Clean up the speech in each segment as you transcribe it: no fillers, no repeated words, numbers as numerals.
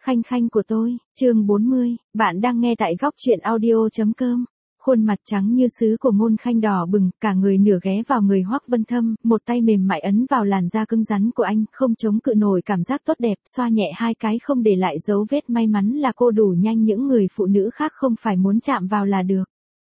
Khanh khanh của tôi, chương 40, bạn đang nghe tại góc truyện audio.com. Khuôn mặt trắng như sứ của Ngôn Khanh đỏ bừng, cả người nửa ghé vào người Hoắc Vân Thâm, một tay mềm mại ấn vào làn da cứng rắn của anh, không chống cự nổi cảm giác tốt đẹp, xoa nhẹ hai cái không để lại dấu vết, may mắn là cô đủ nhanh, những người phụ nữ khác không phải muốn chạm vào là được.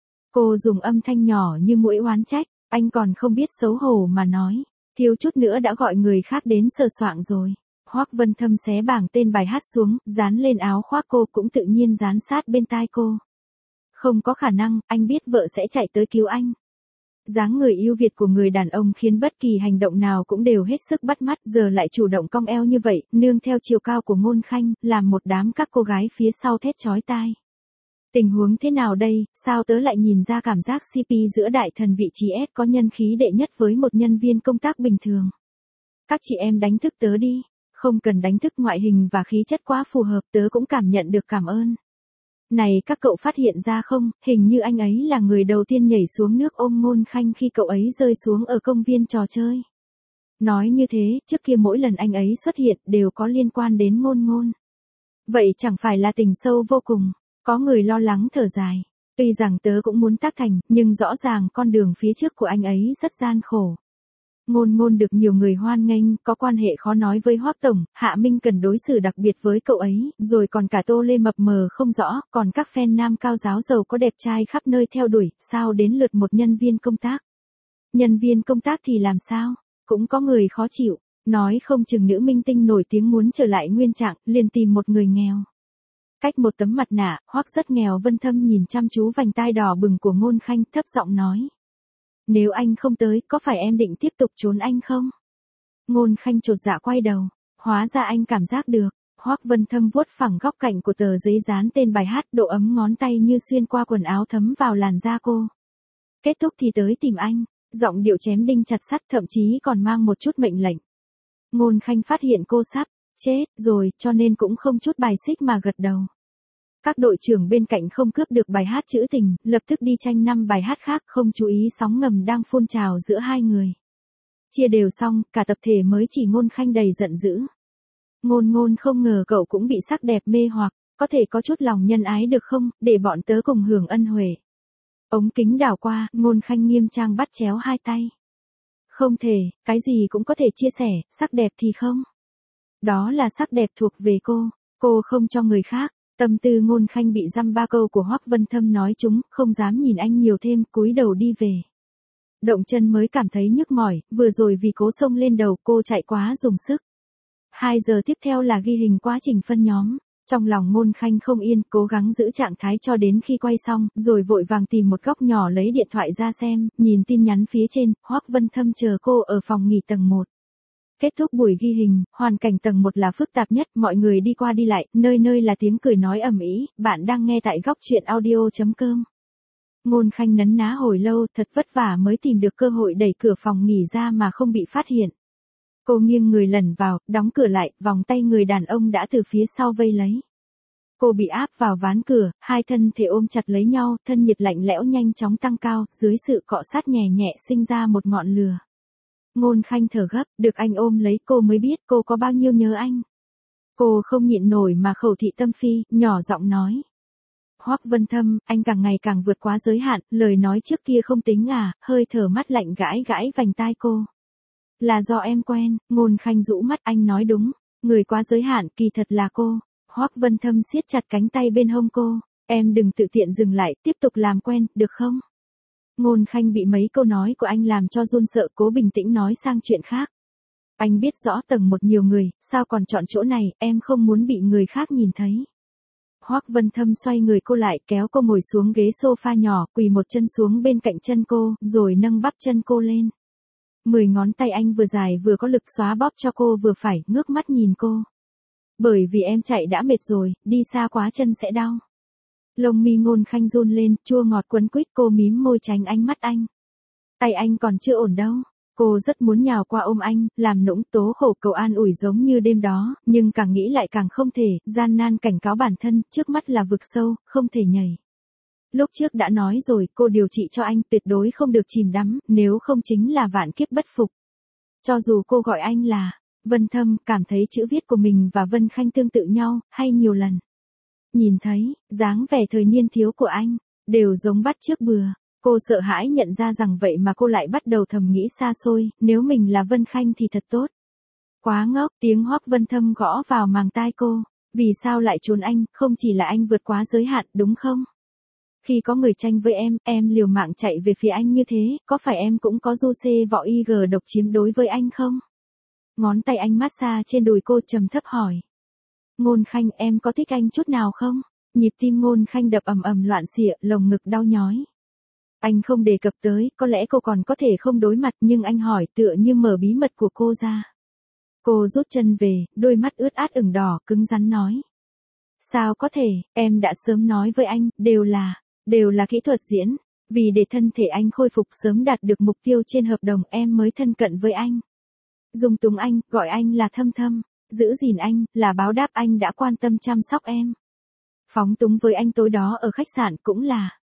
Cô dùng âm thanh nhỏ như muỗi oán trách, anh còn không biết xấu hổ mà nói, thiếu chút nữa đã gọi người khác đến sờ soạng rồi. Hoắc Vân Thâm xé bảng tên bài hát xuống, dán lên áo khoác cô, cũng tự nhiên dán sát bên tai cô. Không có khả năng, anh biết vợ sẽ chạy tới cứu anh. Dáng người yêu Việt của người đàn ông khiến bất kỳ hành động nào cũng đều hết sức bắt mắt, giờ lại chủ động cong eo như vậy, nương theo chiều cao của Ngôn Khanh, làm một đám các cô gái phía sau thét chói tai. Tình huống thế nào đây, sao tớ lại nhìn ra cảm giác CP giữa đại thần vị trí S có nhân khí đệ nhất với một nhân viên công tác bình thường. Các chị em đánh thức tớ đi. Không cần đánh thức, ngoại hình và khí chất quá phù hợp, tớ cũng cảm nhận được, cảm ơn. Này các cậu phát hiện ra không, hình như anh ấy là người đầu tiên nhảy xuống nước ôm Ngôn Khanh khi cậu ấy rơi xuống ở công viên trò chơi. Nói như thế, trước kia mỗi lần anh ấy xuất hiện đều có liên quan đến Ngôn. Vậy chẳng phải là tình sâu vô cùng, có người lo lắng thở dài. Tuy rằng tớ cũng muốn tác thành, nhưng rõ ràng con đường phía trước của anh ấy rất gian khổ. Ngôn được nhiều người hoan nghênh, có quan hệ khó nói với Hoắc tổng, Hạ Minh cần đối xử đặc biệt với cậu ấy, rồi còn cả Tô Lê mập mờ không rõ, còn các fan nam cao giáo giàu có đẹp trai khắp nơi theo đuổi, sao đến lượt một nhân viên công tác. Nhân viên công tác thì làm sao? Cũng có người khó chịu, nói không chừng nữ minh tinh nổi tiếng muốn trở lại nguyên trạng, liền tìm một người nghèo. Cách một tấm mặt nạ, Hoắc rất nghèo. Vân Thâm nhìn chăm chú vành tai đỏ bừng của Ngôn Khanh, thấp giọng nói. Nếu anh không tới, có phải em định tiếp tục trốn anh không? Ngôn Khanh chột dạ quay đầu, hóa ra anh cảm giác được. Hoắc Vân Thâm vuốt phẳng góc cạnh của tờ giấy dán tên bài hát, độ ấm ngón tay như xuyên qua quần áo thấm vào làn da cô. Kết thúc thì tới tìm anh, giọng điệu chém đinh chặt sắt, thậm chí còn mang một chút mệnh lệnh. Ngôn Khanh phát hiện cô sắp chết rồi, cho nên cũng không chút bài xích mà gật đầu. Các đội trưởng bên cạnh không cướp được bài hát trữ tình, lập tức đi tranh 5 bài hát khác, không chú ý sóng ngầm đang phun trào giữa hai người. Chia đều xong, cả tập thể mới chỉ Ngôn Khanh đầy giận dữ. Ngôn không ngờ cậu cũng bị sắc đẹp mê hoặc, có thể có chút lòng nhân ái được không, để bọn tớ cùng hưởng ân huệ. Ống kính đảo qua, Ngôn Khanh nghiêm trang bắt chéo hai tay. Không thể, cái gì cũng có thể chia sẻ, sắc đẹp thì không. Đó là sắc đẹp thuộc về cô không cho người khác. Tâm tư Ngôn Khanh bị dăm ba câu của Hoắc Vân Thâm nói trúng, không dám nhìn anh nhiều thêm, cúi đầu đi về. Động chân mới cảm thấy nhức mỏi, vừa rồi vì cố xông lên đầu cô chạy quá dùng sức. 2 giờ tiếp theo là ghi hình quá trình phân nhóm. Trong lòng Ngôn Khanh không yên, cố gắng giữ trạng thái cho đến khi quay xong, rồi vội vàng tìm một góc nhỏ lấy điện thoại ra xem, nhìn tin nhắn phía trên, Hoắc Vân Thâm chờ cô ở phòng nghỉ tầng 1. Kết thúc buổi ghi hình, hoàn cảnh tầng 1 là phức tạp nhất, mọi người đi qua đi lại, nơi nơi là tiếng cười nói ầm ĩ. Bạn đang nghe tại góc truyện audio.com. Ngôn Khanh nấn ná hồi lâu, thật vất vả mới tìm được cơ hội đẩy cửa phòng nghỉ ra mà không bị phát hiện. Cô nghiêng người lẩn vào, đóng cửa lại, vòng tay người đàn ông đã từ phía sau vây lấy. Cô bị áp vào ván cửa, hai thân thể ôm chặt lấy nhau, thân nhiệt lạnh lẽo nhanh chóng tăng cao, dưới sự cọ sát nhẹ nhẹ sinh ra một ngọn lửa. Ngôn Khanh thở gấp, được anh ôm lấy cô mới biết cô có bao nhiêu nhớ anh. Cô không nhịn nổi mà khẩu thị tâm phi, nhỏ giọng nói. Hoắc Vân Thâm, anh càng ngày càng vượt quá giới hạn, lời nói trước kia không tính à, hơi thở mắt lạnh gãi vành tai cô. Là do em quen. Ngôn Khanh rũ mắt, anh nói đúng, người quá giới hạn kỳ thật là cô. Hoắc Vân Thâm siết chặt cánh tay bên hông cô, em đừng tự tiện dừng lại, tiếp tục làm quen, được không? Ngôn Khanh bị mấy câu nói của anh làm cho run sợ, cố bình tĩnh nói sang chuyện khác. Anh biết rõ tầng 1 nhiều người, sao còn chọn chỗ này, em không muốn bị người khác nhìn thấy. Hoắc Vân Thâm xoay người cô lại, kéo cô ngồi xuống ghế sofa nhỏ, quỳ một chân xuống bên cạnh chân cô, rồi nâng bắp chân cô lên. 10 ngón tay anh vừa dài vừa có lực xoá bóp cho cô vừa phải, ngước mắt nhìn cô. Bởi vì em chạy đã mệt rồi, đi xa quá chân sẽ đau. Lông mi Ngôn Khanh run lên, chua ngọt quấn quýt, cô mím môi tránh ánh mắt anh. Tay anh còn chưa ổn đâu. Cô rất muốn nhào qua ôm anh, làm nũng tố khổ cầu an ủi giống như đêm đó, nhưng càng nghĩ lại càng không thể, gian nan cảnh cáo bản thân, trước mắt là vực sâu, không thể nhảy. Lúc trước đã nói rồi, cô điều trị cho anh tuyệt đối không được chìm đắm, nếu không chính là vạn kiếp bất phục. Cho dù cô gọi anh là Vân Thâm cảm thấy chữ viết của mình và Vân Khanh tương tự nhau, hay nhiều lần. Nhìn thấy, dáng vẻ thời niên thiếu của anh, đều giống bắt chước bừa. Cô sợ hãi nhận ra rằng vậy mà cô lại bắt đầu thầm nghĩ xa xôi, nếu mình là Vân Khanh thì thật tốt. Quá ngốc, tiếng Hoắc Vân Thâm gõ vào màng tai cô. Vì sao lại trốn anh, không chỉ là anh vượt quá giới hạn, đúng không? Khi có người tranh với em liều mạng chạy về phía anh như thế, có phải em cũng có du xê võ IG độc chiếm đối với anh không? Ngón tay anh massage trên đùi cô trầm thấp hỏi. Ngôn Khanh, em có thích anh chút nào không? Nhịp tim Ngôn Khanh đập ầm ầm loạn xịa, lồng ngực đau nhói. Anh không đề cập tới, có lẽ cô còn có thể không đối mặt, nhưng anh hỏi tựa như mở bí mật của cô ra. Cô rút chân về, đôi mắt ướt át ửng đỏ, cứng rắn nói. Sao có thể, em đã sớm nói với anh, đều là kỹ thuật diễn. Vì để thân thể anh khôi phục sớm đạt được mục tiêu trên hợp đồng em mới thân cận với anh. Dung túng anh, gọi anh là Thâm Thâm. Giữ gìn anh, là báo đáp anh đã quan tâm chăm sóc em. Phóng túng với anh tối đó ở khách sạn cũng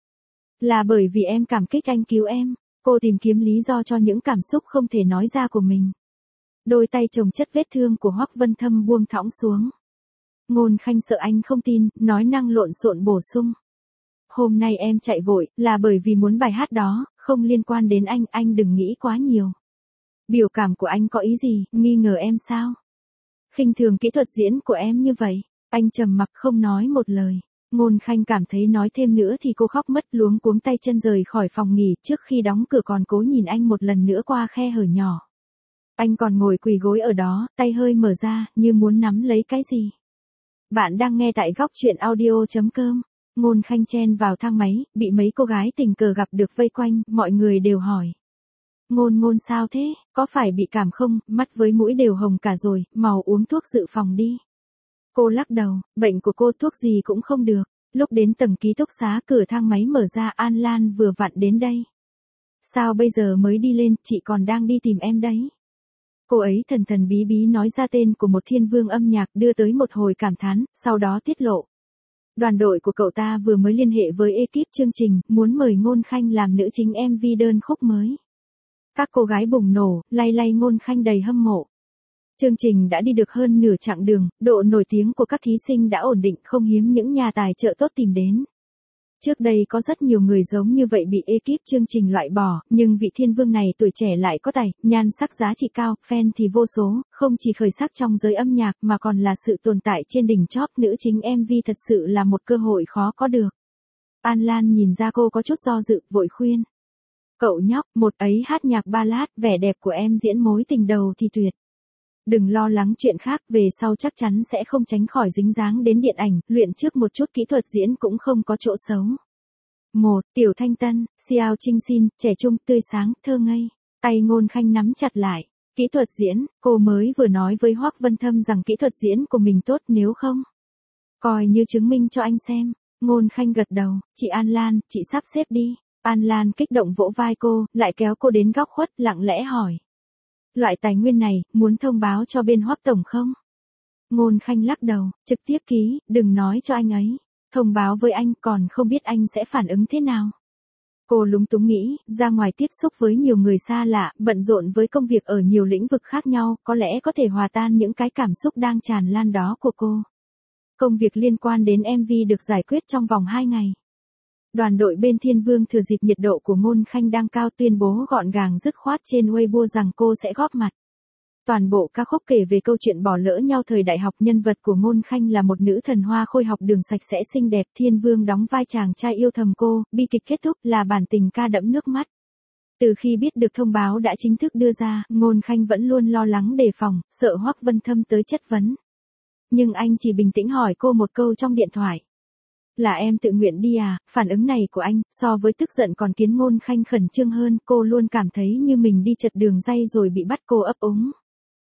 là bởi vì em cảm kích anh cứu em. Cô tìm kiếm lý do cho những cảm xúc không thể nói ra của mình. Đôi tay chồng chất vết thương của Hoắc Vân Thâm buông thõng xuống. Ngôn Khanh sợ anh không tin, nói năng lộn xộn bổ sung. Hôm nay em chạy vội, là bởi vì muốn bài hát đó, không liên quan đến anh đừng nghĩ quá nhiều. Biểu cảm của anh có ý gì, nghi ngờ em sao? Khinh thường kỹ thuật diễn của em như vậy, anh trầm mặc không nói một lời. Ngôn Khanh cảm thấy nói thêm nữa thì cô khóc mất, luống cuống tay chân rời khỏi phòng nghỉ, trước khi đóng cửa còn cố nhìn anh một lần nữa qua khe hở nhỏ. Anh còn ngồi quỳ gối ở đó, tay hơi mở ra, như muốn nắm lấy cái gì. Bạn đang nghe tại góc truyện audio.com. Ngôn Khanh chen vào thang máy, bị mấy cô gái tình cờ gặp được vây quanh, mọi người đều hỏi. Ngôn sao thế, có phải bị cảm không, mắt với mũi đều hồng cả rồi, mau uống thuốc dự phòng đi. Cô lắc đầu, bệnh của cô thuốc gì cũng không được. Lúc đến tầng ký túc xá cửa thang máy mở ra, An Lan vừa vặn đến đây. Sao bây giờ mới đi lên, chị còn đang đi tìm em đấy. Cô ấy thần thần bí bí nói ra tên của một thiên vương âm nhạc, đưa tới một hồi cảm thán, sau đó tiết lộ. Đoàn đội của cậu ta vừa mới liên hệ với ekip chương trình, muốn mời Ngôn Khanh làm nữ chính MV đơn khúc mới. Các cô gái bùng nổ, lay Ngôn Khanh đầy hâm mộ. Chương trình đã đi được hơn nửa chặng đường, độ nổi tiếng của các thí sinh đã ổn định, không hiếm những nhà tài trợ tốt tìm đến. Trước đây có rất nhiều người giống như vậy bị ekip chương trình loại bỏ, nhưng vị thiên vương này tuổi trẻ lại có tài, nhan sắc giá trị cao, fan thì vô số, không chỉ khởi sắc trong giới âm nhạc mà còn là sự tồn tại trên đỉnh chóp nữ chính MV, thật sự là một cơ hội khó có được. An Lan nhìn ra cô có chút do dự, vội khuyên. Cậu nhóc, một ấy hát nhạc ballad, vẻ đẹp của em diễn mối tình đầu thì tuyệt. Đừng lo lắng chuyện khác, về sau chắc chắn sẽ không tránh khỏi dính dáng đến điện ảnh, luyện trước một chút kỹ thuật diễn cũng không có chỗ xấu. Tiểu Thanh Tân, Xiao Trinh Xin, trẻ trung, tươi sáng, thơ ngây. Tay Ngôn Khanh nắm chặt lại. Kỹ thuật diễn, cô mới vừa nói với Hoắc Vân Thâm rằng kỹ thuật diễn của mình tốt, nếu không coi như chứng minh cho anh xem. Ngôn Khanh gật đầu, chị An Lan, chị sắp xếp đi. An Lan kích động vỗ vai cô, lại kéo cô đến góc khuất, lặng lẽ hỏi. Loại tài nguyên này, muốn thông báo cho bên Hoắc tổng không? Ngôn Khanh lắc đầu, trực tiếp ký, đừng nói cho anh ấy. Thông báo với anh, còn không biết anh sẽ phản ứng thế nào. Cô lúng túng nghĩ, ra ngoài tiếp xúc với nhiều người xa lạ, bận rộn với công việc ở nhiều lĩnh vực khác nhau, có lẽ có thể hòa tan những cái cảm xúc đang tràn lan đó của cô. Công việc liên quan đến MV được giải quyết trong vòng 2 ngày. Đoàn đội bên Thiên Vương thừa dịp nhiệt độ của Ngôn Khanh đang cao tuyên bố gọn gàng dứt khoát trên Weibo rằng cô sẽ góp mặt. Toàn bộ ca khúc kể về câu chuyện bỏ lỡ nhau thời đại học, nhân vật của Ngôn Khanh là một nữ thần hoa khôi học đường sạch sẽ xinh đẹp, Thiên Vương đóng vai chàng trai yêu thầm cô, bi kịch kết thúc là bản tình ca đẫm nước mắt. Từ khi biết được thông báo đã chính thức đưa ra, Ngôn Khanh vẫn luôn lo lắng đề phòng, sợ Hoắc Vân Thâm tới chất vấn. Nhưng anh chỉ bình tĩnh hỏi cô một câu trong điện thoại. Là em tự nguyện đi à? Phản ứng này của anh, so với tức giận còn khiến Ngôn Khanh khẩn trương hơn, cô luôn cảm thấy như mình đi chật đường ray rồi bị bắt cô ấp úng.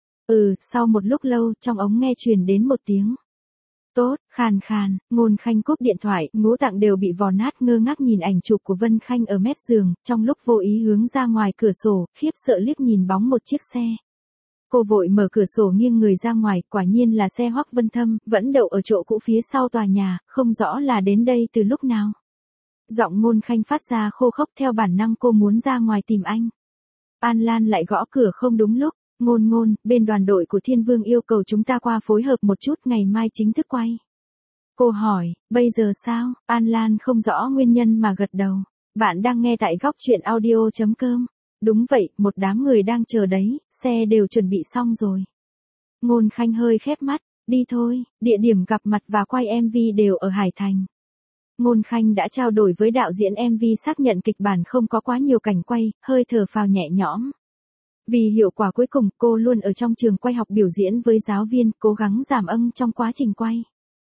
Sau một lúc lâu, trong ống nghe truyền đến một tiếng. Tốt, khàn khàn, Ngôn Khanh cúp điện thoại, ngũ tạng đều bị vò nát, ngơ ngác nhìn ảnh chụp của Vân Khanh ở mép giường, trong lúc vô ý hướng ra ngoài cửa sổ, khiếp sợ liếc nhìn bóng một chiếc xe. Cô vội mở cửa sổ nghiêng người ra ngoài, quả nhiên là xe Hoắc Vân Thâm, vẫn đậu ở chỗ cũ phía sau tòa nhà, không rõ là đến đây từ lúc nào. Giọng Ngôn Khanh phát ra khô khốc, theo bản năng cô muốn ra ngoài tìm anh. An Lan lại gõ cửa không đúng lúc. Ngôn ngôn, bên đoàn đội của Thiên Vương yêu cầu chúng ta qua phối hợp một chút, ngày mai chính thức quay. Cô hỏi, bây giờ sao? An Lan không rõ nguyên nhân mà gật đầu. Bạn đang nghe tại góc chuyện audio.com. Đúng vậy, một đám người đang chờ đấy, xe đều chuẩn bị xong rồi. Ngôn Khanh hơi khép mắt, đi thôi, địa điểm gặp mặt và quay MV đều ở Hải Thành. Ngôn Khanh đã trao đổi với đạo diễn MV, xác nhận kịch bản không có quá nhiều cảnh quay, hơi thở phào nhẹ nhõm. Vì hiệu quả cuối cùng, cô luôn ở trong trường quay học biểu diễn với giáo viên, cố gắng giảm âm trong quá trình quay.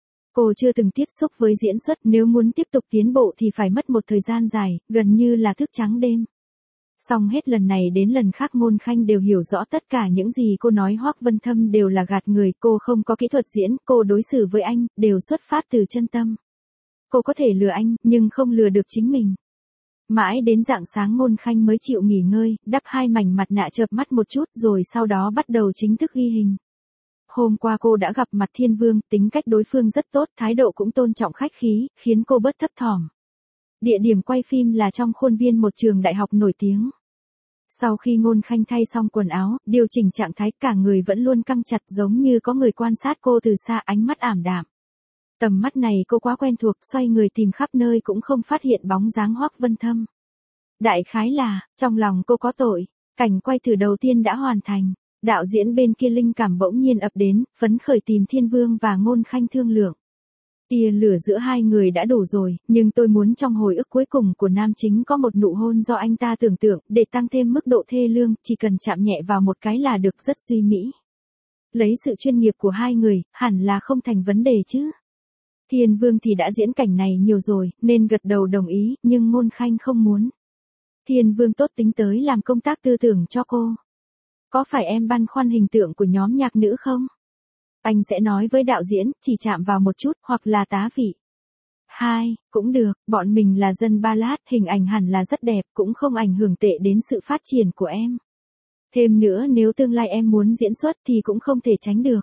Cô chưa từng tiếp xúc với diễn xuất, nếu muốn tiếp tục tiến bộ thì phải mất một thời gian dài, gần như là thức trắng đêm. Song hết lần này đến lần khác Ngôn Khanh đều hiểu rõ tất cả những gì cô nói Hoắc Vân Thâm đều là gạt người, cô không có kỹ thuật diễn, cô đối xử với anh, đều xuất phát từ chân tâm. Cô có thể lừa anh, nhưng không lừa được chính mình. Mãi đến rạng sáng Ngôn Khanh mới chịu nghỉ ngơi, đắp 2 mảnh mặt nạ chợp mắt một chút rồi sau đó bắt đầu chính thức ghi hình. Hôm qua cô đã gặp mặt Thiên Vương, tính cách đối phương rất tốt, thái độ cũng tôn trọng khách khí, khiến cô bớt thấp thỏm. Địa điểm quay phim là trong khuôn viên một trường đại học nổi tiếng. Sau khi Ngôn Khanh thay xong quần áo, điều chỉnh trạng thái, cả người vẫn luôn căng chặt giống như có người quan sát cô từ xa, ánh mắt ảm đạm. Tầm mắt này cô quá quen thuộc, xoay người tìm khắp nơi cũng không phát hiện bóng dáng Hoắc Vân Thâm. Đại khái là, trong lòng cô có tội, cảnh quay từ đầu tiên đã hoàn thành. Đạo diễn bên kia linh cảm bỗng nhiên ập đến, phấn khởi tìm Thiên Vương và Ngôn Khanh thương lượng. Tia lửa giữa hai người đã đủ rồi, nhưng tôi muốn trong hồi ức cuối cùng của nam chính có một nụ hôn do anh ta tưởng tượng, để tăng thêm mức độ thê lương, chỉ cần chạm nhẹ vào một cái là được, rất duy mỹ. Lấy sự chuyên nghiệp của hai người, hẳn là không thành vấn đề chứ. Thiên Vương thì đã diễn cảnh này nhiều rồi, nên gật đầu đồng ý, nhưng Ngôn Khanh không muốn. Thiên Vương tốt tính tới làm công tác tư tưởng cho cô. Có phải em băn khoăn hình tượng của nhóm nhạc nữ không? Anh sẽ nói với đạo diễn, chỉ chạm vào một chút, hoặc là tá vị. 2, cũng được, bọn mình là dân ballad, hình ảnh hẳn là rất đẹp, cũng không ảnh hưởng tệ đến sự phát triển của em. Thêm nữa nếu tương lai em muốn diễn xuất thì cũng không thể tránh được.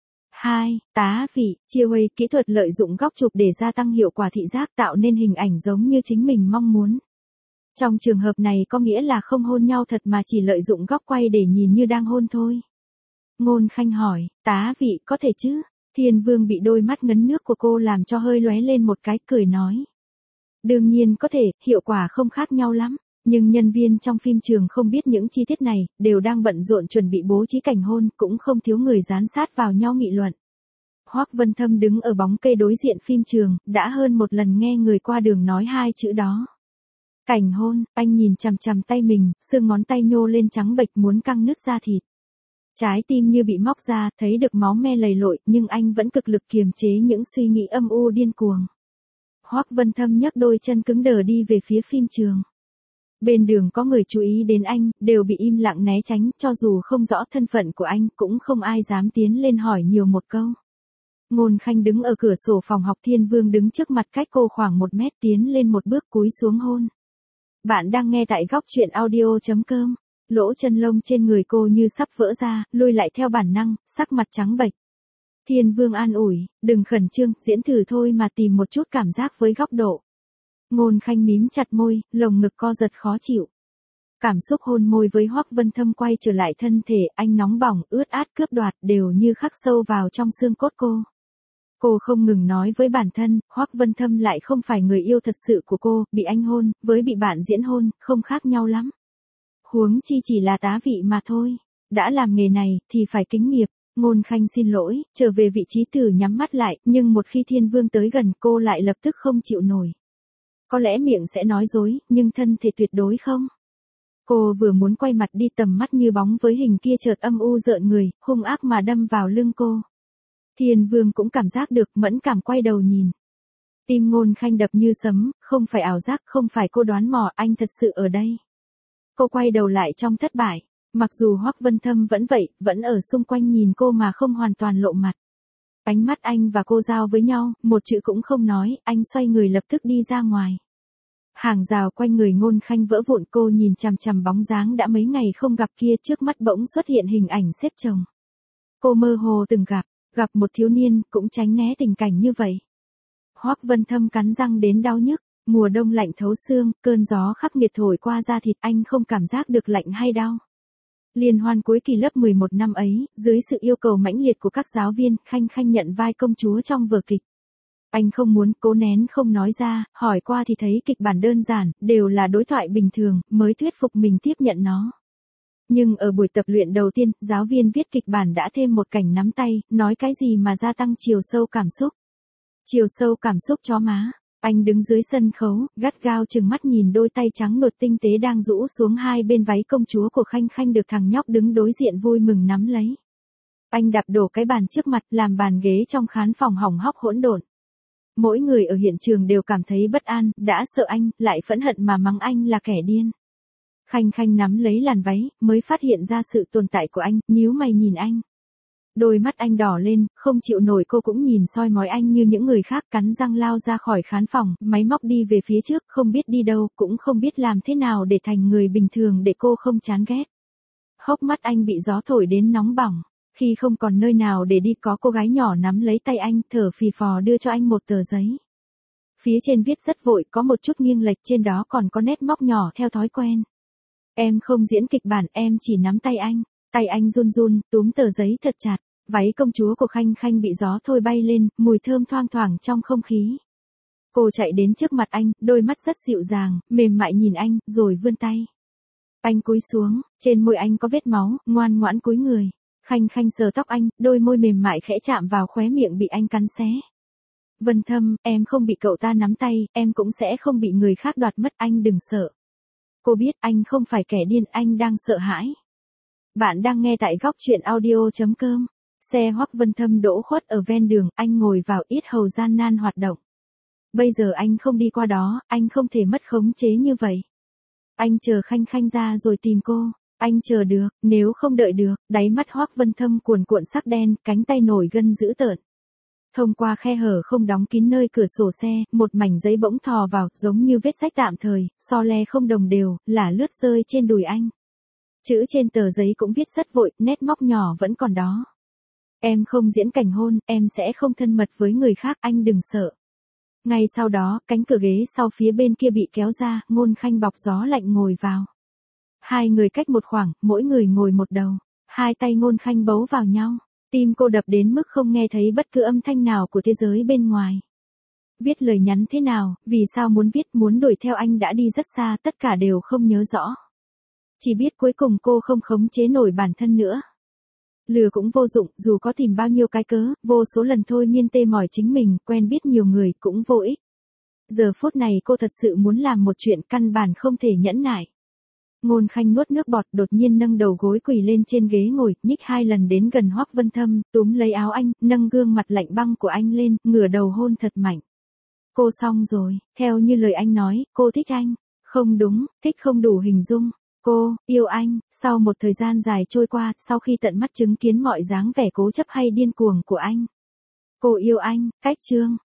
2, tá vị, chia way, kỹ thuật lợi dụng góc chụp để gia tăng hiệu quả thị giác, tạo nên hình ảnh giống như chính mình mong muốn. Trong trường hợp này có nghĩa là không hôn nhau thật mà chỉ lợi dụng góc quay để nhìn như đang hôn thôi. Ngôn Khanh hỏi, tá vị có thể chứ? Thiên Vương bị đôi mắt ngấn nước của cô làm cho hơi lóe lên một cái, cười nói. Đương nhiên có thể, hiệu quả không khác nhau lắm. Nhưng nhân viên trong phim trường không biết những chi tiết này, đều đang bận rộn chuẩn bị bố trí cảnh hôn, cũng không thiếu người dán sát vào nhau nghị luận. Hoắc Vân Thâm đứng ở bóng cây đối diện phim trường, đã hơn một lần nghe người qua đường nói 2 chữ đó. Cảnh hôn, anh nhìn chằm chằm tay mình, xương ngón tay nhô lên trắng bệch muốn căng nứt da thịt. Trái tim như bị móc ra, thấy được máu me lầy lội, nhưng anh vẫn cực lực kiềm chế những suy nghĩ âm u điên cuồng. Hoắc Vân Thâm nhấc đôi chân cứng đờ đi về phía phim trường. Bên đường có người chú ý đến anh, đều bị im lặng né tránh, cho dù không rõ thân phận của anh, cũng không ai dám tiến lên hỏi nhiều một câu. Ngôn Khanh đứng ở cửa sổ phòng học, Thiên Vương đứng trước mặt cách cô khoảng 1 mét, tiến lên một bước cúi xuống hôn. Bạn đang nghe tại góc chuyện audio.com. Lỗ chân lông trên người cô như sắp vỡ ra, lùi lại theo bản năng, sắc mặt trắng bệch. Thiên Vương an ủi, đừng khẩn trương, diễn thử thôi mà, tìm một chút cảm giác với góc độ. Ngôn Khanh mím chặt môi, lồng ngực co giật khó chịu. Cảm xúc hôn môi với Hoắc Vân Thâm quay trở lại thân thể, anh nóng bỏng, ướt át cướp đoạt đều như khắc sâu vào trong xương cốt cô. Cô không ngừng nói với bản thân, Hoắc Vân Thâm lại không phải người yêu thật sự của cô, bị anh hôn, với bị bạn diễn hôn, không khác nhau lắm. Huống chi chỉ là tá vị mà thôi. Đã làm nghề này, thì phải kính nghiệp. Ngôn Khanh xin lỗi, trở về vị trí từ nhắm mắt lại, nhưng một khi Thiên Vương tới gần cô lại lập tức không chịu nổi. Có lẽ miệng sẽ nói dối, nhưng thân thể tuyệt đối không. Cô vừa muốn quay mặt đi, tầm mắt như bóng với hình kia chợt âm u rợn người, hung ác mà đâm vào lưng cô. Thiên Vương cũng cảm giác được, mẫn cảm quay đầu nhìn. Tim Ngôn Khanh đập như sấm, không phải ảo giác, không phải cô đoán mò, anh thật sự ở đây. Cô quay đầu lại trong thất bại, mặc dù Hoắc Vân Thâm vẫn vậy, vẫn ở xung quanh nhìn cô mà không hoàn toàn lộ mặt. Ánh mắt anh và cô giao với nhau, một chữ cũng không nói, anh xoay người lập tức đi ra ngoài. Hàng rào quanh người Ngôn Khanh vỡ vụn, cô nhìn chằm chằm bóng dáng đã mấy ngày không gặp kia, trước mắt bỗng xuất hiện hình ảnh xếp chồng. Cô mơ hồ từng gặp một thiếu niên, cũng tránh né tình cảnh như vậy. Hoắc Vân Thâm cắn răng đến đau nhức, mùa đông lạnh thấu xương, cơn gió khắc nghiệt thổi qua da thịt, anh không cảm giác được lạnh hay đau. Liên hoan cuối kỳ lớp 11 năm ấy, dưới sự yêu cầu mãnh liệt của các giáo viên, Khanh Khanh nhận vai công chúa trong vở kịch. Anh không muốn, cố nén không nói ra, hỏi qua thì thấy kịch bản đơn giản, đều là đối thoại bình thường, mới thuyết phục mình tiếp nhận nó. Nhưng ở buổi tập luyện đầu tiên, giáo viên viết kịch bản đã thêm một cảnh nắm tay, nói cái gì mà gia tăng chiều sâu cảm xúc. Chiều sâu cảm xúc chó má. Anh đứng dưới sân khấu, gắt gao chừng mắt nhìn đôi tay trắng nột tinh tế đang rũ xuống hai bên váy công chúa của Khanh Khanh được thằng nhóc đứng đối diện vui mừng nắm lấy. Anh đạp đổ cái bàn trước mặt, làm bàn ghế trong khán phòng hỏng hóc hỗn độn. Mỗi người ở hiện trường đều cảm thấy bất an, đã sợ anh, lại phẫn hận mà mắng anh là kẻ điên. Khanh Khanh nắm lấy làn váy, mới phát hiện ra sự tồn tại của anh, nhíu mày nhìn anh. Đôi mắt anh đỏ lên, không chịu nổi, cô cũng nhìn soi mói anh như những người khác, cắn răng lao ra khỏi khán phòng, máy móc đi về phía trước, không biết đi đâu, cũng không biết làm thế nào để thành người bình thường để cô không chán ghét. Hốc mắt anh bị gió thổi đến nóng bỏng. Khi không còn nơi nào để đi, có cô gái nhỏ nắm lấy tay anh, thở phì phò đưa cho anh một tờ giấy. Phía trên viết rất vội, có một chút nghiêng lệch, trên đó còn có nét móc nhỏ theo thói quen. Em không diễn kịch bản, em chỉ nắm tay anh. Tay anh run run, túm tờ giấy thật chặt. Váy công chúa của Khanh Khanh bị gió thôi bay lên, mùi thơm thoang thoảng trong không khí. Cô chạy đến trước mặt anh, đôi mắt rất dịu dàng, mềm mại nhìn anh, rồi vươn tay. Anh cúi xuống, trên môi anh có vết máu, ngoan ngoãn cúi người. Khanh Khanh sờ tóc anh, đôi môi mềm mại khẽ chạm vào khóe miệng bị anh cắn xé. Vân Thâm, em không bị cậu ta nắm tay, em cũng sẽ không bị người khác đoạt mất, anh đừng sợ. Cô biết anh không phải kẻ điên, anh đang sợ hãi. Bạn đang nghe tại góc truyện audio.com. Xe Hoắc Vân Thâm đỗ khuất ở ven đường, anh ngồi vào, yết hầu gian nan hoạt động. Bây giờ anh không đi qua đó, anh không thể mất khống chế như vậy. Anh chờ Khanh Khanh ra rồi tìm cô. Anh chờ được, nếu không đợi được, đáy mắt Hoắc Vân Thâm cuồn cuộn sắc đen, cánh tay nổi gân dữ tợn. Thông qua khe hở không đóng kín nơi cửa sổ xe, một mảnh giấy bỗng thò vào, giống như vết rách tạm thời, so le không đồng đều, là lướt rơi trên đùi anh. Chữ trên tờ giấy cũng viết rất vội, nét móc nhỏ vẫn còn đó. Em không diễn cảnh hôn, em sẽ không thân mật với người khác, anh đừng sợ. Ngay sau đó, cánh cửa ghế sau phía bên kia bị kéo ra, Ngôn Khanh bọc gió lạnh ngồi vào. Hai người cách một khoảng, mỗi người ngồi một đầu. Hai tay Ngôn Khanh bấu vào nhau. Tim cô đập đến mức không nghe thấy bất cứ âm thanh nào của thế giới bên ngoài. Viết lời nhắn thế nào, vì sao muốn viết, muốn đuổi theo anh đã đi rất xa, tất cả đều không nhớ rõ. Chỉ biết cuối cùng cô không khống chế nổi bản thân nữa. Lừa cũng vô dụng, dù có tìm bao nhiêu cái cớ, vô số lần thôi miên tê mỏi chính mình, quen biết nhiều người cũng vô ích. Giờ phút này cô thật sự muốn làm một chuyện căn bản không thể nhẫn nại. Ngôn Khanh nuốt nước bọt, đột nhiên nâng đầu gối quỳ lên trên ghế ngồi, nhích hai lần đến gần Hoắc Vân Thâm, túm lấy áo anh, nâng gương mặt lạnh băng của anh lên, ngửa đầu hôn thật mạnh. Cô xong rồi, theo như lời anh nói, cô thích anh. Không đúng, thích không đủ hình dung. Cô, yêu anh. Sau một thời gian dài trôi qua, sau khi tận mắt chứng kiến mọi dáng vẻ cố chấp hay điên cuồng của anh. Cô yêu anh, cách chương.